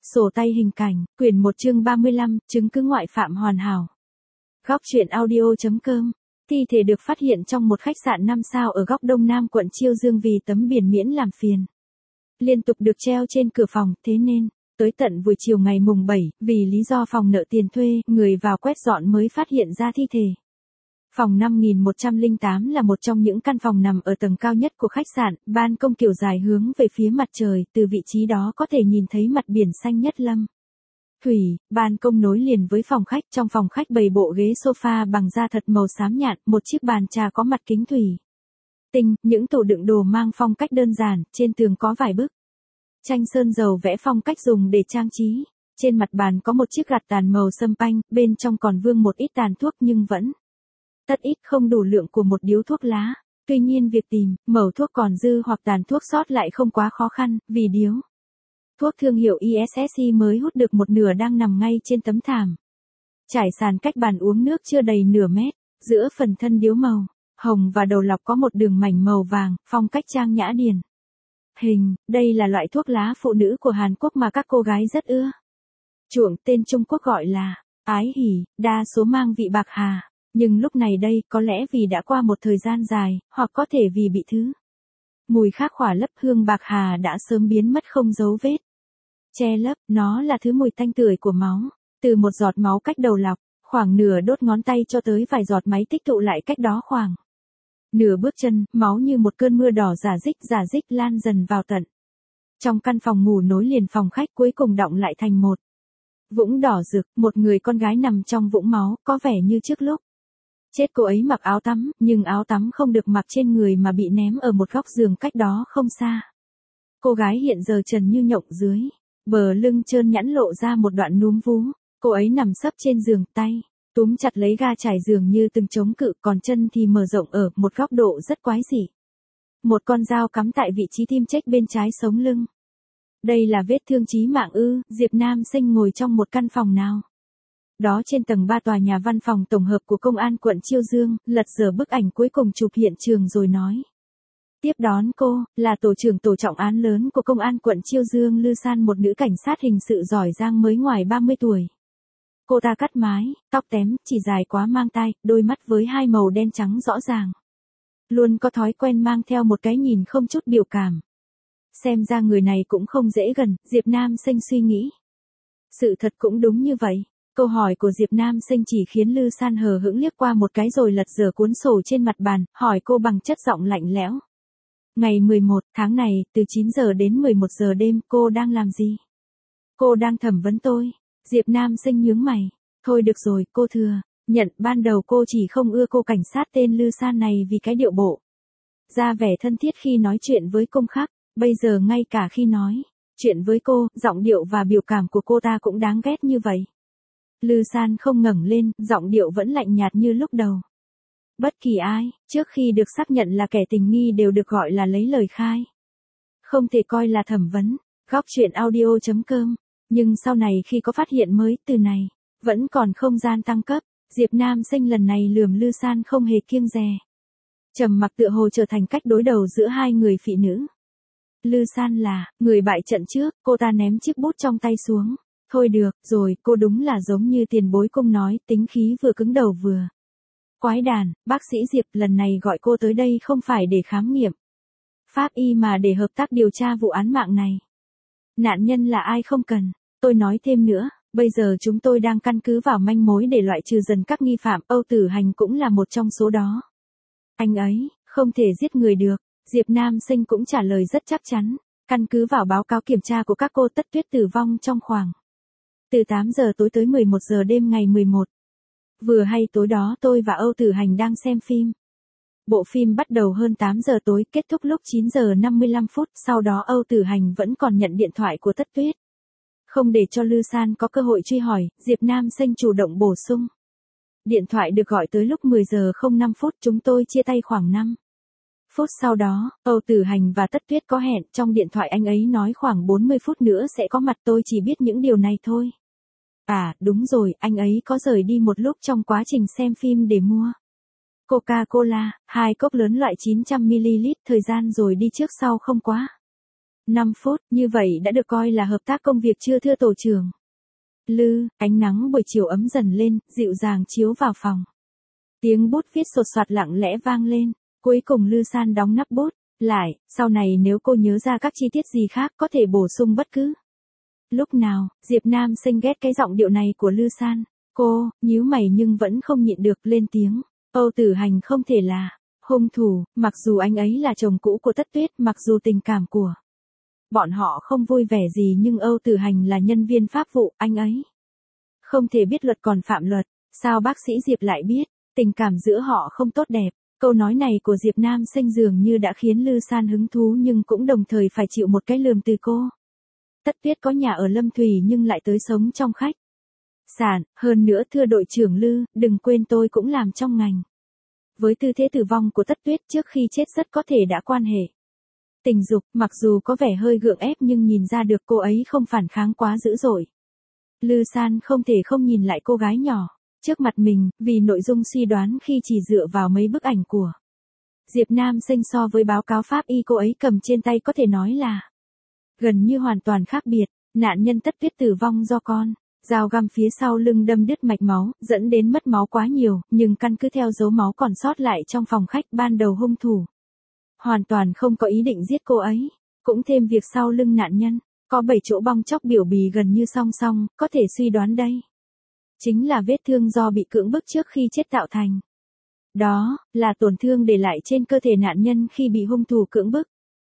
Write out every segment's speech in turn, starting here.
Sổ tay hình cảnh, quyển 1 chương 35, chứng cứ ngoại phạm hoàn hảo. Góc truyện audio.com. Thi thể được phát hiện trong một khách sạn 5 sao ở góc đông nam quận Chiêu Dương vì tấm biển miễn làm phiền liên tục được treo trên cửa phòng, thế nên, tới tận buổi chiều ngày mùng 7, vì lý do phòng nợ tiền thuê, người vào quét dọn mới phát hiện ra thi thể. Phòng 5108 là một trong những căn phòng nằm ở tầng cao nhất của khách sạn, ban công kiểu dài hướng về phía mặt trời, từ vị trí đó có thể nhìn thấy mặt biển xanh nhất lâm. Thủy, ban công nối liền với phòng khách, trong phòng khách bày bộ ghế sofa bằng da thật màu xám nhạt, một chiếc bàn trà có mặt kính thủy tinh, những tủ đựng đồ mang phong cách đơn giản, trên tường có vài bức tranh sơn dầu vẽ phong cách dùng để trang trí. Trên mặt bàn có một chiếc gạt tàn màu sâm panh, bên trong còn vương một ít tàn thuốc nhưng vẫn tất ít không đủ lượng của một điếu thuốc lá. Tuy nhiên việc tìm, mẩu thuốc còn dư hoặc tàn thuốc sót lại không quá khó khăn, vì điếu thuốc thương hiệu ISSC mới hút được một nửa đang nằm ngay trên tấm thảm trải sàn cách bàn uống nước chưa đầy nửa mét. Giữa phần thân điếu màu hồng và đầu lọc có một đường mảnh màu vàng, phong cách trang nhã điển hình. Đây là loại thuốc lá phụ nữ của Hàn Quốc mà các cô gái rất ưa chuộng, tên Trung Quốc gọi là ái hỉ, đa số mang vị bạc hà. Nhưng lúc này đây, có lẽ vì đã qua một thời gian dài, hoặc có thể vì bị thứ mùi khác khỏa lấp, hương bạc hà đã sớm biến mất không dấu vết che lấp. Nó là thứ mùi tanh tưởi của máu, từ một giọt máu cách đầu lọc, khoảng nửa đốt ngón tay cho tới vài giọt máy tích tụ lại cách đó khoảng nửa bước chân, máu như một cơn mưa đỏ rả rích lan dần vào tận trong căn phòng ngủ nối liền phòng khách, cuối cùng đọng lại thành một vũng đỏ rực. Một người con gái nằm trong vũng máu, có vẻ như trước lúc chết cô ấy mặc áo tắm, nhưng áo tắm không được mặc trên người mà bị ném ở một góc giường cách đó không xa. Cô gái hiện giờ trần như nhộng, dưới bờ lưng trơn nhẵn lộ ra một đoạn núm vú. Cô ấy nằm sấp trên giường, tay túm chặt lấy ga trải giường như từng chống cự, còn chân thì mở rộng ở một góc độ rất quái dị. Một con dao cắm tại vị trí tim chếch bên trái sống lưng. Đây là vết thương chí mạng ư? Diệp Nam Sinh ngồi trong một căn phòng nào đó trên tầng 3 tòa nhà văn phòng tổng hợp của công an quận Chiêu Dương, lật dở bức ảnh cuối cùng chụp hiện trường rồi nói. Tiếp đón cô, là tổ trưởng tổ trọng án lớn của công an quận Chiêu Dương Lư San, một nữ cảnh sát hình sự giỏi giang mới ngoài 30 tuổi. Cô ta cắt mái, tóc tém, chỉ dài quá mang tai, đôi mắt với hai màu đen trắng rõ ràng. Luôn có thói quen mang theo một cái nhìn không chút biểu cảm. Xem ra người này cũng không dễ gần, Diệp Nam Sinh suy nghĩ. Sự thật cũng đúng như vậy. Câu hỏi của Diệp Nam Sinh chỉ khiến Lư San hờ hững liếc qua một cái rồi lật dở cuốn sổ trên mặt bàn, hỏi cô bằng chất giọng lạnh lẽo. Ngày 11 tháng này, từ 9 giờ đến 11 giờ đêm, cô đang làm gì? Cô đang thẩm vấn tôi. Diệp Nam Sinh nhướng mày. Thôi được rồi, cô thừa nhận ban đầu cô chỉ không ưa cô cảnh sát tên Lư San này vì cái điệu bộ ra vẻ thân thiết khi nói chuyện với công khắc. Bây giờ ngay cả khi nói chuyện với cô, giọng điệu và biểu cảm của cô ta cũng đáng ghét như vậy. Lư San không ngẩng lên, giọng điệu vẫn lạnh nhạt như lúc đầu. Bất kỳ ai, trước khi được xác nhận là kẻ tình nghi đều được gọi là lấy lời khai. Không thể coi là thẩm vấn. Góc truyện audio.com. Nhưng sau này khi có phát hiện mới, từ này vẫn còn không gian tăng cấp. Diệp Nam Sinh lần này lườm Lư San không hề kiêng dè. Trầm mặc tựa hồ trở thành cách đối đầu giữa hai người phụ nữ. Lư San là người bại trận trước, cô ta ném chiếc bút trong tay xuống. Thôi được rồi, cô đúng là giống như tiền bối cung nói, tính khí vừa cứng đầu vừa quái đản. Bác sĩ Diệp, lần này gọi cô tới đây không phải để khám nghiệm pháp y mà để hợp tác điều tra vụ án mạng này. Nạn nhân là ai không cần tôi nói thêm nữa, bây giờ chúng tôi đang căn cứ vào manh mối để loại trừ dần các nghi phạm, Âu Tử Hành cũng là một trong số đó. Anh ấy không thể giết người được. Diệp Nam Sinh cũng trả lời rất chắc chắn, căn cứ vào báo cáo kiểm tra của các cô, Tất Tuyết tử vong trong khoảng từ 8 giờ tối tới 11 giờ đêm ngày 11. Vừa hay tối đó tôi và Âu Tử Hành đang xem phim. Bộ phim bắt đầu hơn 8 giờ tối, kết thúc lúc 9 giờ 55 phút, sau đó Âu Tử Hành vẫn còn nhận điện thoại của Tất Tuyết. Không để cho Lư San có cơ hội truy hỏi, Diệp Nam Sinh chủ động bổ sung. Điện thoại được gọi tới lúc 10 giờ 05 phút, chúng tôi chia tay khoảng 5 phút sau đó, Âu Tử Hành và Tất Tuyết có hẹn, trong điện thoại anh ấy nói khoảng 40 phút nữa sẽ có mặt, tôi chỉ biết những điều này thôi. À, đúng rồi, anh ấy có rời đi một lúc trong quá trình xem phim để mua Coca-Cola, 2 cốc lớn loại 900ml, thời gian rồi đi trước sau không quá 5 phút, như vậy đã được coi là hợp tác công việc chưa thưa tổ trưởng? Lư, ánh nắng buổi chiều ấm dần lên, dịu dàng chiếu vào phòng. Tiếng bút viết sột soạt lặng lẽ vang lên, cuối cùng Lư San đóng nắp bút, lại, sau này nếu cô nhớ ra các chi tiết gì khác có thể bổ sung bất cứ lúc nào. Diệp Nam Sinh ghét cái giọng điệu này của Lư San. Cô, nhíu mày nhưng vẫn không nhịn được lên tiếng. Âu Tử Hành không thể là hung thủ, mặc dù anh ấy là chồng cũ của Tất Tuyết, mặc dù tình cảm của bọn họ không vui vẻ gì nhưng Âu Tử Hành là nhân viên pháp vụ, anh ấy không thể biết luật còn phạm luật. Sao bác sĩ Diệp lại biết? Tình cảm giữa họ không tốt đẹp. Câu nói này của Diệp Nam Sinh dường như đã khiến Lư San hứng thú nhưng cũng đồng thời phải chịu một cái lườm từ cô. Tất Tuyết có nhà ở Lâm Thủy nhưng lại tới sống trong khách sạn, hơn nữa thưa đội trưởng Lư, đừng quên tôi cũng làm trong ngành. Với tư thế tử vong của Tất Tuyết trước khi chết rất có thể đã quan hệ tình dục, mặc dù có vẻ hơi gượng ép nhưng nhìn ra được cô ấy không phản kháng quá dữ dội. Lư San không thể không nhìn lại cô gái nhỏ trước mặt mình, vì nội dung suy đoán khi chỉ dựa vào mấy bức ảnh của Diệp Nam Sinh so với báo cáo pháp y cô ấy cầm trên tay có thể nói là gần như hoàn toàn khác biệt. Nạn nhân Tất Tuyết tử vong do con dao găm phía sau lưng đâm đứt mạch máu, dẫn đến mất máu quá nhiều, nhưng căn cứ theo dấu máu còn sót lại trong phòng khách ban đầu hung thủ hoàn toàn không có ý định giết cô ấy. Cũng thêm việc sau lưng nạn nhân có 7 chỗ bong chóc biểu bì gần như song song, có thể suy đoán đây chính là vết thương do bị cưỡng bức trước khi chết tạo thành. Đó là tổn thương để lại trên cơ thể nạn nhân khi bị hung thủ cưỡng bức.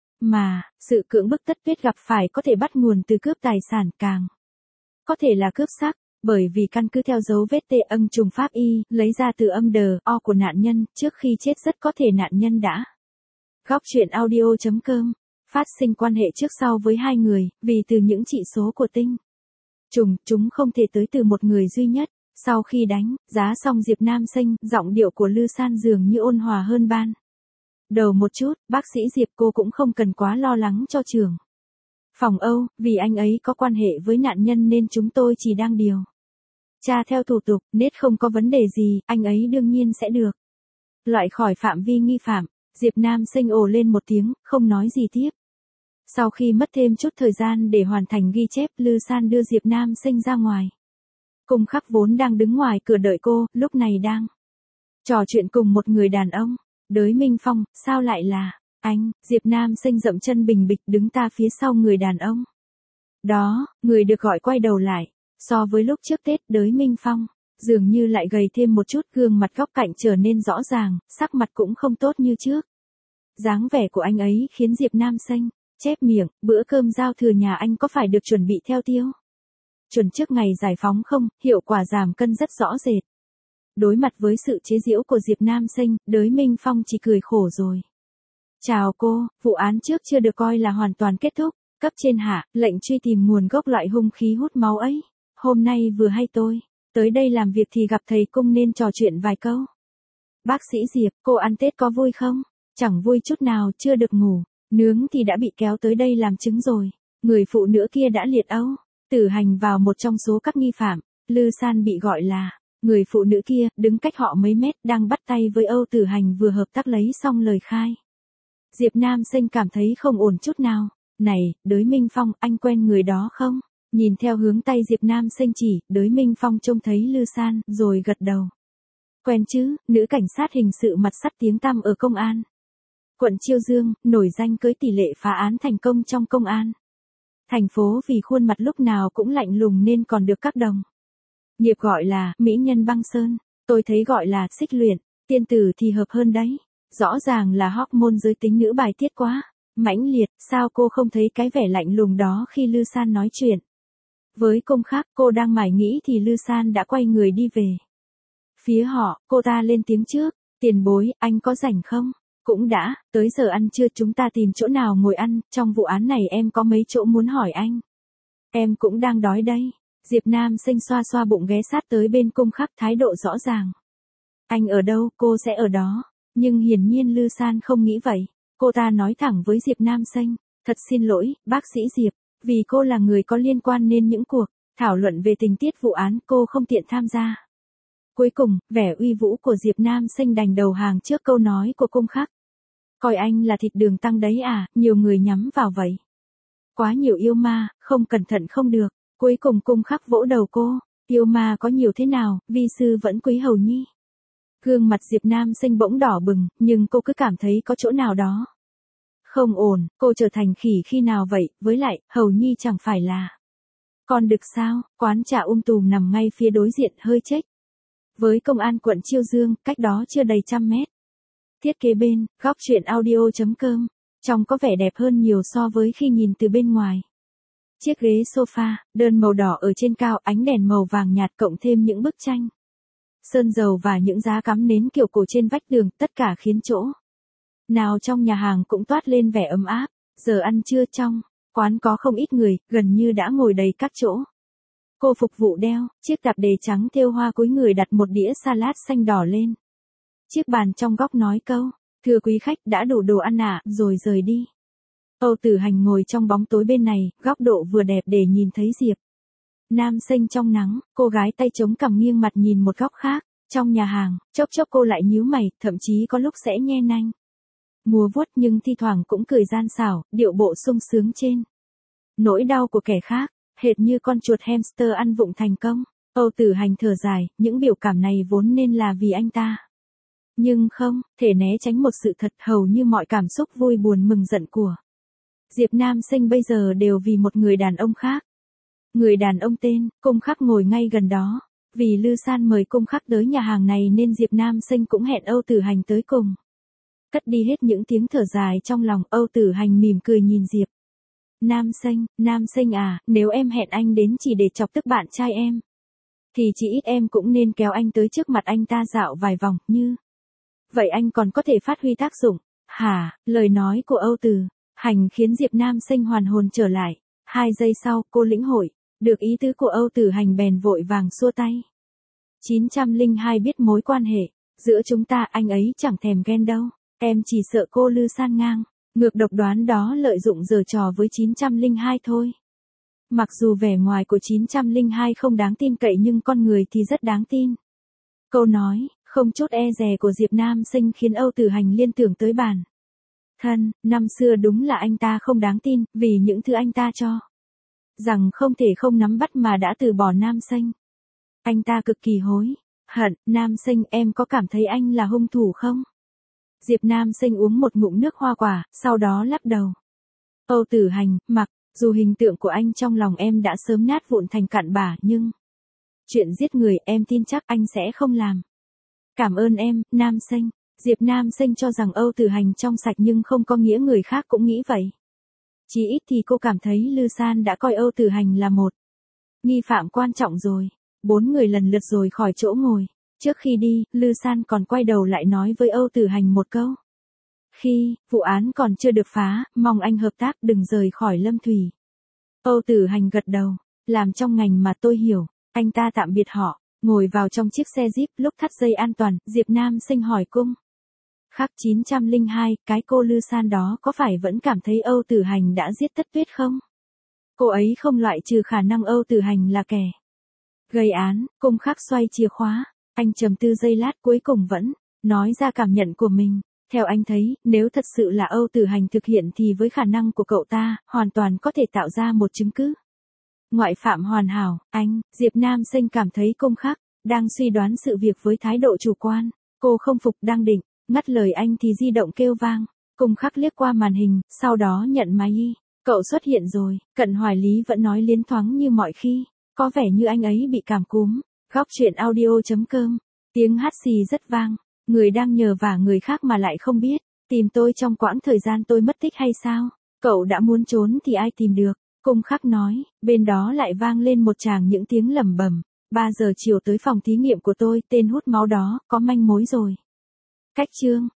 Mà, sự cưỡng bức Tất Tuyết gặp phải có thể bắt nguồn từ cướp tài sản, càng có thể là cướp xác, bởi vì căn cứ theo dấu vết tê âm trùng pháp y, lấy ra từ âm đờ, o của nạn nhân, trước khi chết rất có thể nạn nhân đã. Góc truyện audio.com, phát sinh quan hệ trước sau với hai người, vì từ những chỉ số của tinh trùng, chúng không thể tới từ một người duy nhất. Sau khi đánh giá xong Diệp Nam Sinh, giọng điệu của Lư San dường như ôn hòa hơn ban đầu một chút. Bác sĩ Diệp, cô cũng không cần quá lo lắng cho trưởng phòng Âu, vì anh ấy có quan hệ với nạn nhân nên chúng tôi chỉ đang điều tra theo thủ tục, nếu không có vấn đề gì, anh ấy đương nhiên sẽ được loại khỏi phạm vi nghi phạm. Diệp Nam Sinh ồ lên một tiếng, không nói gì tiếp. Sau khi mất thêm chút thời gian để hoàn thành ghi chép, Lư San đưa Diệp Nam Sinh ra ngoài. Cung Khắc vốn đang đứng ngoài cửa đợi cô, lúc này đang trò chuyện cùng một người đàn ông. Đới Minh Phong, sao lại là anh? Diệp Nam Sinh dậm chân bình bịch đứng ta phía sau người đàn ông đó. Người được gọi quay đầu lại. So với lúc trước Tết, Đới Minh Phong dường như lại gầy thêm một chút, gương mặt góc cạnh trở nên rõ ràng, sắc mặt cũng không tốt như trước. Dáng vẻ của anh ấy khiến Diệp Nam Sinh chép miệng. Bữa cơm giao thừa nhà anh có phải được chuẩn bị theo tiêu chuẩn trước ngày giải phóng không? Hiệu quả giảm cân rất rõ rệt. Đối mặt với sự chế giễu của Diệp Nam Sinh, Đới Minh Phong chỉ cười khổ rồi. Chào cô, vụ án trước chưa được coi là hoàn toàn kết thúc. Cấp trên hạ, lệnh truy tìm nguồn gốc loại hung khí hút máu ấy. Hôm nay vừa hay tôi tới đây làm việc thì gặp thầy Cung nên trò chuyện vài câu. Bác sĩ Diệp, cô ăn Tết có vui không? Chẳng vui chút nào, chưa được ngủ. Nướng thì đã bị kéo tới đây làm chứng rồi. Người phụ nữ kia đã liệt Âu Tử Hành vào một trong số các nghi phạm. Lư San bị gọi là người phụ nữ kia, đứng cách họ mấy mét, đang bắt tay với Âu Tử Hành vừa hợp tác lấy xong lời khai. Diệp Nam Sinh cảm thấy không ổn chút nào. Này, Đới Minh Phong, anh quen người đó không? Nhìn theo hướng tay Diệp Nam Sinh chỉ, Đới Minh Phong trông thấy Lư San, rồi gật đầu. Quen chứ, nữ cảnh sát hình sự mặt sắt tiếng tăm ở công an quận Chiêu Dương, nổi danh với tỷ lệ phá án thành công trong công an thành phố, vì khuôn mặt lúc nào cũng lạnh lùng nên còn được các đồng nghiệp gọi là mỹ nhân băng sơn. Tôi thấy gọi là xích luyện tiên tử thì hợp hơn đấy. Rõ ràng là hormone giới tính nữ bài tiết quá mãnh liệt. Sao cô không thấy cái vẻ lạnh lùng đó khi Lư San nói chuyện với Cung Khắc? Cô đang mải nghĩ thì Lư San đã quay người đi về phía họ. Cô ta lên tiếng trước. Tiền bối, anh có rảnh không? Cũng đã tới giờ ăn trưa, chúng ta tìm chỗ nào ngồi ăn. Trong vụ án này em có mấy chỗ muốn hỏi anh. Em cũng đang đói đây. Diệp Nam Sinh xoa xoa bụng ghé sát tới bên Cung Khắc, thái độ rõ ràng. Anh ở đâu, cô sẽ ở đó. Nhưng hiển nhiên Lư San không nghĩ vậy. Cô ta nói thẳng với Diệp Nam Sinh. Thật xin lỗi, bác sĩ Diệp. Vì cô là người có liên quan nên những cuộc thảo luận về tình tiết vụ án cô không tiện tham gia. Cuối cùng, vẻ uy vũ của Diệp Nam Sinh đành đầu hàng trước câu nói của Cung Khắc. Coi anh là thịt đường tăng đấy à, nhiều người nhắm vào vậy. Quá nhiều yêu ma, không cẩn thận không được. Cuối cùng cung khắc vỗ đầu cô. Yêu ma có nhiều thế nào, vi sư vẫn quý hầu nhi. Gương mặt Diệp Nam Sinh bỗng đỏ bừng, nhưng cô cứ cảm thấy có chỗ nào đó không ổn, cô trở thành khỉ khi nào vậy, với lại, hầu nhi chẳng phải là con đực sao? Quán trà tùm nằm ngay phía đối diện hơi chếch với công an quận Chiêu Dương, cách đó chưa đầy 100 mét. Thiết kế bên, góc truyện audio.com, trông có vẻ đẹp hơn nhiều so với khi nhìn từ bên ngoài. Chiếc ghế sofa, đơn màu đỏ ở trên cao, ánh đèn màu vàng nhạt cộng thêm những bức tranh sơn dầu và những giá cắm nến kiểu cổ trên vách tường, tất cả khiến chỗ nào trong nhà hàng cũng toát lên vẻ ấm áp. Giờ ăn trưa trong quán có không ít người, gần như đã ngồi đầy các chỗ. Cô phục vụ đeo chiếc tạp dề trắng thêu hoa cúi người đặt một đĩa salad xanh đỏ lên chiếc bàn trong góc, nói câu, thưa quý khách, đã đủ đồ ăn ạ, rồi rời đi. Âu Tử Hành ngồi trong bóng tối bên này, góc độ vừa đẹp để nhìn thấy Diệp Nam Sinh trong nắng. Cô gái tay chống cằm nghiêng mặt nhìn một góc khác. Trong nhà hàng, chốc chốc cô lại nhíu mày, thậm chí có lúc sẽ nhe nanh múa vuốt, nhưng thi thoảng cũng cười gian xảo, điệu bộ sung sướng trên nỗi đau của kẻ khác, hệt như con chuột hamster ăn vụng thành công. Âu Tử Hành thở dài, những biểu cảm này vốn nên là vì anh ta. Nhưng không thể né tránh một sự thật, hầu như mọi cảm xúc vui buồn mừng giận của Diệp Nam Sinh bây giờ đều vì một người đàn ông khác. Người đàn ông tên Cung Khắc ngồi ngay gần đó. Vì Lư San mời Cung Khắc tới nhà hàng này nên Diệp Nam Sinh cũng hẹn Âu Tử Hành tới cùng. Cất đi hết những tiếng thở dài trong lòng, Âu Tử Hành mỉm cười nhìn Diệp Nam Sinh à, nếu em hẹn anh đến chỉ để chọc tức bạn trai em, thì chỉ ít em cũng nên kéo anh tới trước mặt anh ta dạo vài vòng, như vậy anh còn có thể phát huy tác dụng. Hả? Lời nói của Âu Tử Hành khiến Diệp Nam Sinh hoàn hồn trở lại. 2 giây sau, cô lĩnh hội được ý tứ của Âu Tử Hành bèn vội vàng xua tay. 902 biết mối quan hệ giữa chúng ta, anh ấy chẳng thèm ghen đâu. Em chỉ sợ cô Lư San ngang ngược độc đoán đó lợi dụng giở trò với 902 thôi. Mặc dù vẻ ngoài của 902 không đáng tin cậy nhưng con người thì rất đáng tin. Câu nói không chút e dè của Diệp Nam Sinh khiến Âu Tử Hành liên tưởng tới bản thân năm xưa. Đúng là anh ta không đáng tin, vì những thứ anh ta cho rằng không thể không nắm bắt mà đã từ bỏ Nam Sinh. Anh ta cực kỳ hối hận. Nam Sinh, em có cảm thấy anh là hung thủ không? Diệp Nam Sinh uống một ngụm nước hoa quả, sau đó lắc đầu. Âu Tử Hành, mặc dù hình tượng của anh trong lòng em đã sớm nát vụn thành cặn bã, nhưng chuyện giết người em tin chắc anh sẽ không làm. Cảm ơn em, Nam Sinh. Diệp Nam Sinh cho rằng Âu Tử Hành trong sạch nhưng không có nghĩa người khác cũng nghĩ vậy. Chỉ ít thì cô cảm thấy Lư San đã coi Âu Tử Hành là một nghi phạm quan trọng rồi. 4 người lần lượt rồi khỏi chỗ ngồi. Trước khi đi, Lư San còn quay đầu lại nói với Âu Tử Hành một câu. Khi vụ án còn chưa được phá, mong anh hợp tác đừng rời khỏi Lâm Thủy. Âu Tử Hành gật đầu. Làm trong ngành mà tôi hiểu. Anh ta tạm biệt họ, ngồi vào trong chiếc xe Jeep. Lúc thắt dây an toàn, Diệp Nam Sinh hỏi Cung Khắc 902, cái cô Lư San đó có phải vẫn cảm thấy Âu Tử Hành đã giết Tất Tuyết không? Cô ấy không loại trừ khả năng Âu Tử Hành là kẻ gây án. Cung Khắc xoay chìa khóa. Anh trầm tư giây lát, cuối cùng vẫn nói ra cảm nhận của mình. Theo anh thấy, nếu thật sự là Âu Tử Hành thực hiện thì với khả năng của cậu ta, hoàn toàn có thể tạo ra một chứng cứ ngoại phạm hoàn hảo. Diệp Nam Sinh cảm thấy Cung Khắc đang suy đoán sự việc với thái độ chủ quan. Cô không phục, đang định ngắt lời anh thì di động kêu vang. Cung Khắc liếc qua màn hình, sau đó nhận máy. Cậu xuất hiện rồi. Cận Hoài Lý vẫn nói liến thoáng như mọi khi, có vẻ như anh ấy bị cảm cúm. Góc truyện audio.com. Tiếng hắt xì rất vang. Người đang nhờ vả người khác mà lại không biết. Tìm tôi trong quãng thời gian tôi mất tích hay sao? Cậu đã muốn trốn thì ai tìm được? Cung Khắc nói. Bên đó lại vang lên một tràng những tiếng lẩm bẩm. 3 giờ chiều tới phòng thí nghiệm của tôi, tên hút máu đó, có manh mối rồi. Cách chương